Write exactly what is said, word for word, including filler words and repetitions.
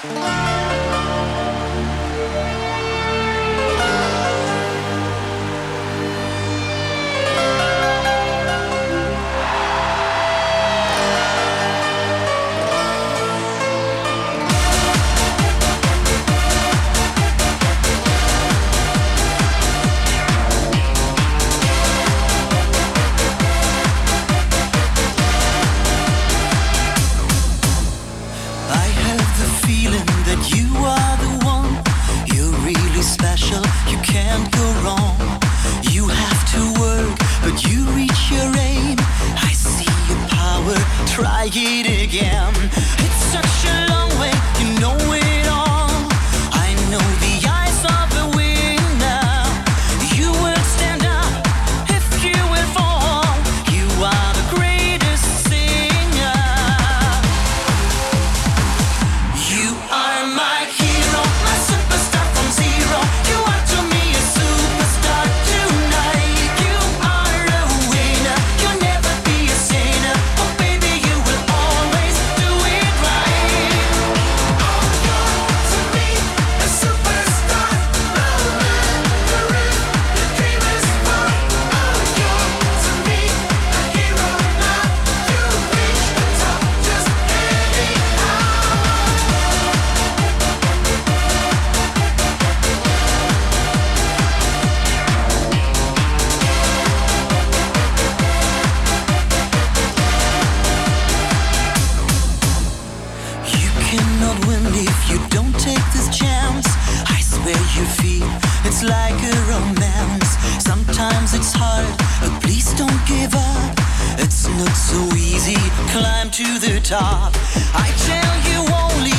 Try it again. It's such a long way, you know it all. I know the eyes of a winner. You will stand up if you will fall. You are the greatest singer. You are my hero, my superstar from zero. You are to me a superstar tonight. You are a winner, you'll never be a sinner. Oh baby, you will always do it right. Oh, you're to me a superstar. No matter if your dream is far. Oh, you're to me a hero now. You reach the top just anyhow. You cannot win if you don't take this chance. I swear you feel it's like a romance. Sometimes it's hard, but please don't give up. It's not so easy, climb to the top. I tell you only